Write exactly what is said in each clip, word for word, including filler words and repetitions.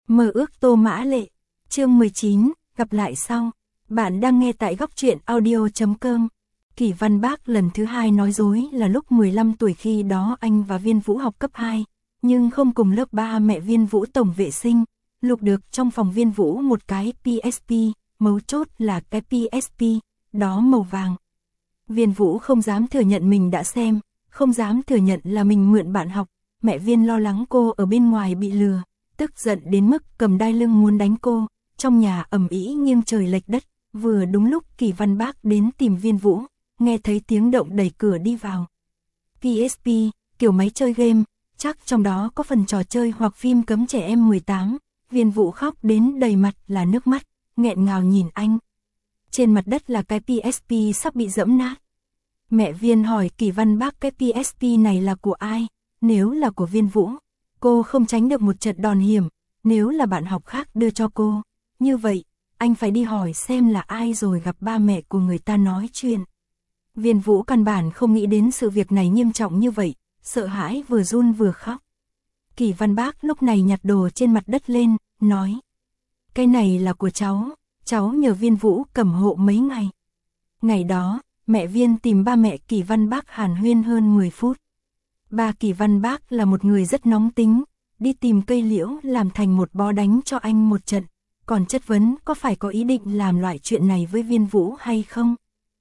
Mơ ước Tô Mã Lệ, chương mười chín, gặp lại sau. Bạn đang nghe tại góc truyện audio chấm com. Kỷ Văn Bác lần thứ hai nói dối là lúc mười lăm tuổi, khi đó anh và Viên Vũ học cấp hai, nhưng không cùng lớp. Ba mẹ Viên Vũ tổng vệ sinh, lục được trong phòng Viên Vũ một cái pê ét pê, mấu chốt là cái pê ét pê, đó màu vàng. Viên Vũ không dám thừa nhận mình đã xem, không dám thừa nhận là mình mượn bạn học. Mẹ Viên lo lắng cô ở bên ngoài bị lừa, tức giận đến mức cầm đai lưng muốn đánh cô. Trong nhà ầm ĩ nghiêng trời lệch đất. Vừa đúng lúc Kỷ Văn Bác đến tìm Viên Vũ, nghe thấy tiếng động đẩy cửa đi vào. pê ét pê, kiểu máy chơi game, chắc trong đó có phần trò chơi hoặc phim cấm trẻ em mười tám. Viên Vũ khóc đến đầy mặt là nước mắt, nghẹn ngào nhìn anh. Trên mặt đất là cái pê ét pê sắp bị giẫm nát. Mẹ Viên hỏi Kỷ Văn Bác cái pê ét pê này là của ai? Nếu là của Viên Vũ, cô không tránh được một trận đòn hiểm. Nếu là bạn học khác đưa cho cô, như vậy anh phải đi hỏi xem là ai rồi gặp ba mẹ của người ta nói chuyện. Viên Vũ căn bản không nghĩ đến sự việc này nghiêm trọng như vậy, sợ hãi vừa run vừa khóc. Kỷ Văn Bác lúc này nhặt đồ trên mặt đất lên, nói: cái này là của cháu, cháu nhờ Viên Vũ cầm hộ mấy ngày. Ngày đó, mẹ Viên tìm ba mẹ Kỷ Văn Bác hàn huyên hơn mười phút. Ba Kỷ Văn Bác là một người rất nóng tính, đi tìm cây liễu làm thành một bó đánh cho anh một trận, còn chất vấn có phải có ý định làm loại chuyện này với Viên Vũ hay không.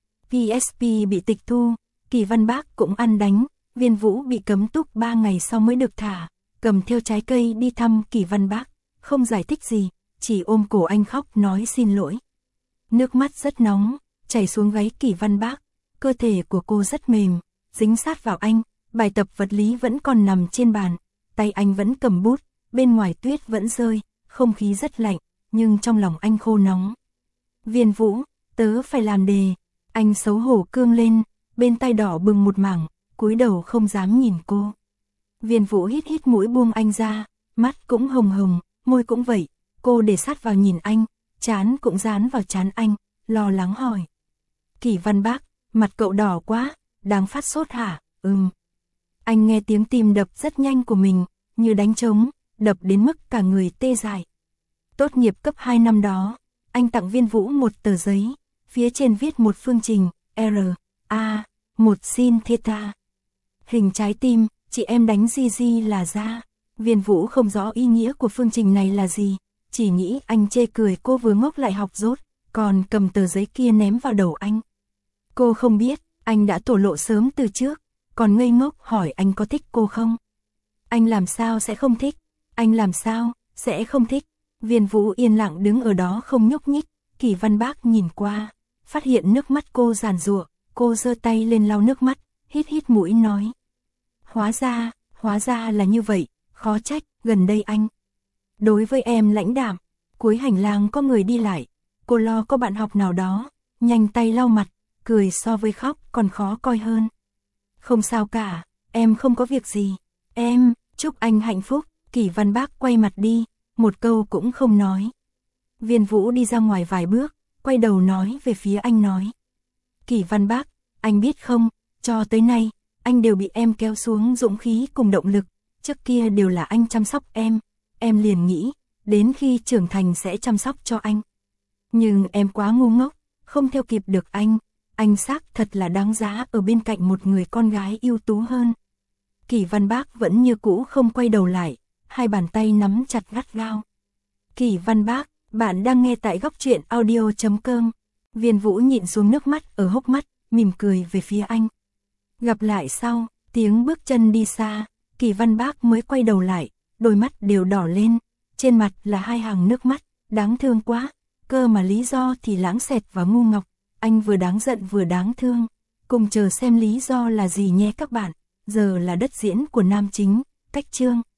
pê ét pê bị tịch thu, Kỷ Văn Bác cũng ăn đánh, Viên Vũ bị cấm túc ba ngày sau mới được thả, cầm theo trái cây đi thăm Kỷ Văn Bác, không giải thích gì, chỉ ôm cổ anh khóc nói xin lỗi. Nước mắt rất nóng, chảy xuống gáy Kỷ Văn Bác, cơ thể của cô rất mềm, dính sát vào anh, bài tập vật lý vẫn còn nằm trên bàn, tay anh vẫn cầm bút, bên ngoài tuyết vẫn rơi, không khí rất lạnh, nhưng trong lòng anh khô nóng. Viên Vũ, tớ phải làm đề. Anh xấu hổ cương lên, bên tai đỏ bừng một mảng, cúi đầu không dám nhìn cô. Viên Vũ hít hít mũi buông anh ra, mắt cũng hồng hồng, môi cũng vậy. Cô để sát vào nhìn anh, trán cũng dán vào trán anh, lo lắng hỏi: Kỷ Văn Bác, mặt cậu đỏ quá, đang phát sốt hả? Ừm. Anh nghe tiếng tim đập rất nhanh của mình, như đánh trống, đập đến mức cả người tê dại. Tốt nghiệp cấp hai năm đó, anh tặng Viên Vũ một tờ giấy, phía trên viết một phương trình, R, A, một sin theta. Hình trái tim, chị em đánh gi gi là ra. Viên Vũ không rõ ý nghĩa của phương trình này là gì, chỉ nghĩ anh chê cười cô vừa ngốc lại học dốt, còn cầm tờ giấy kia ném vào đầu anh. Cô không biết, anh đã thổ lộ sớm từ trước, còn ngây ngốc hỏi anh có thích cô không. Anh làm sao sẽ không thích, anh làm sao sẽ không thích. Viên Vũ yên lặng đứng ở đó không nhúc nhích. Kỷ Văn Bác nhìn qua, phát hiện nước mắt cô giàn giụa, cô giơ tay lên lau nước mắt, hít hít mũi nói: Hóa ra, hóa ra là như vậy, khó trách, gần đây anh đối với em lãnh đạm. Cuối hành lang có người đi lại, cô lo có bạn học nào đó, nhanh tay lau mặt, cười so với khóc còn khó coi hơn. Không sao cả, em không có việc gì, em chúc anh hạnh phúc. Kỷ Văn Bác quay mặt đi, một câu cũng không nói. Viên Vũ đi ra ngoài vài bước, quay đầu nói về phía anh nói: Kỷ Văn Bác, anh biết không, cho tới nay, anh đều bị em kéo xuống dũng khí cùng động lực. Trước kia đều là anh chăm sóc em, em liền nghĩ, đến khi trưởng thành sẽ chăm sóc cho anh. Nhưng em quá ngu ngốc, không theo kịp được anh, anh xác thật là đáng giá ở bên cạnh một người con gái ưu tú hơn. Kỷ Văn Bác vẫn như cũ không quay đầu lại, hai bàn tay nắm chặt gắt gao. Kỷ Văn Bác, bạn đang nghe tại góc truyện audio chấm com. Viên Vũ nhịn xuống nước mắt ở hốc mắt, mỉm cười về phía anh. Gặp lại sau, tiếng bước chân đi xa, Kỷ Văn Bác mới quay đầu lại, đôi mắt đều đỏ lên, trên mặt là hai hàng nước mắt, đáng thương quá, cơ mà lý do thì lãng xẹt và ngu ngọc, anh vừa đáng giận vừa đáng thương. Cùng chờ xem lý do là gì nhé các bạn, giờ là đất diễn của nam chính, cách chương.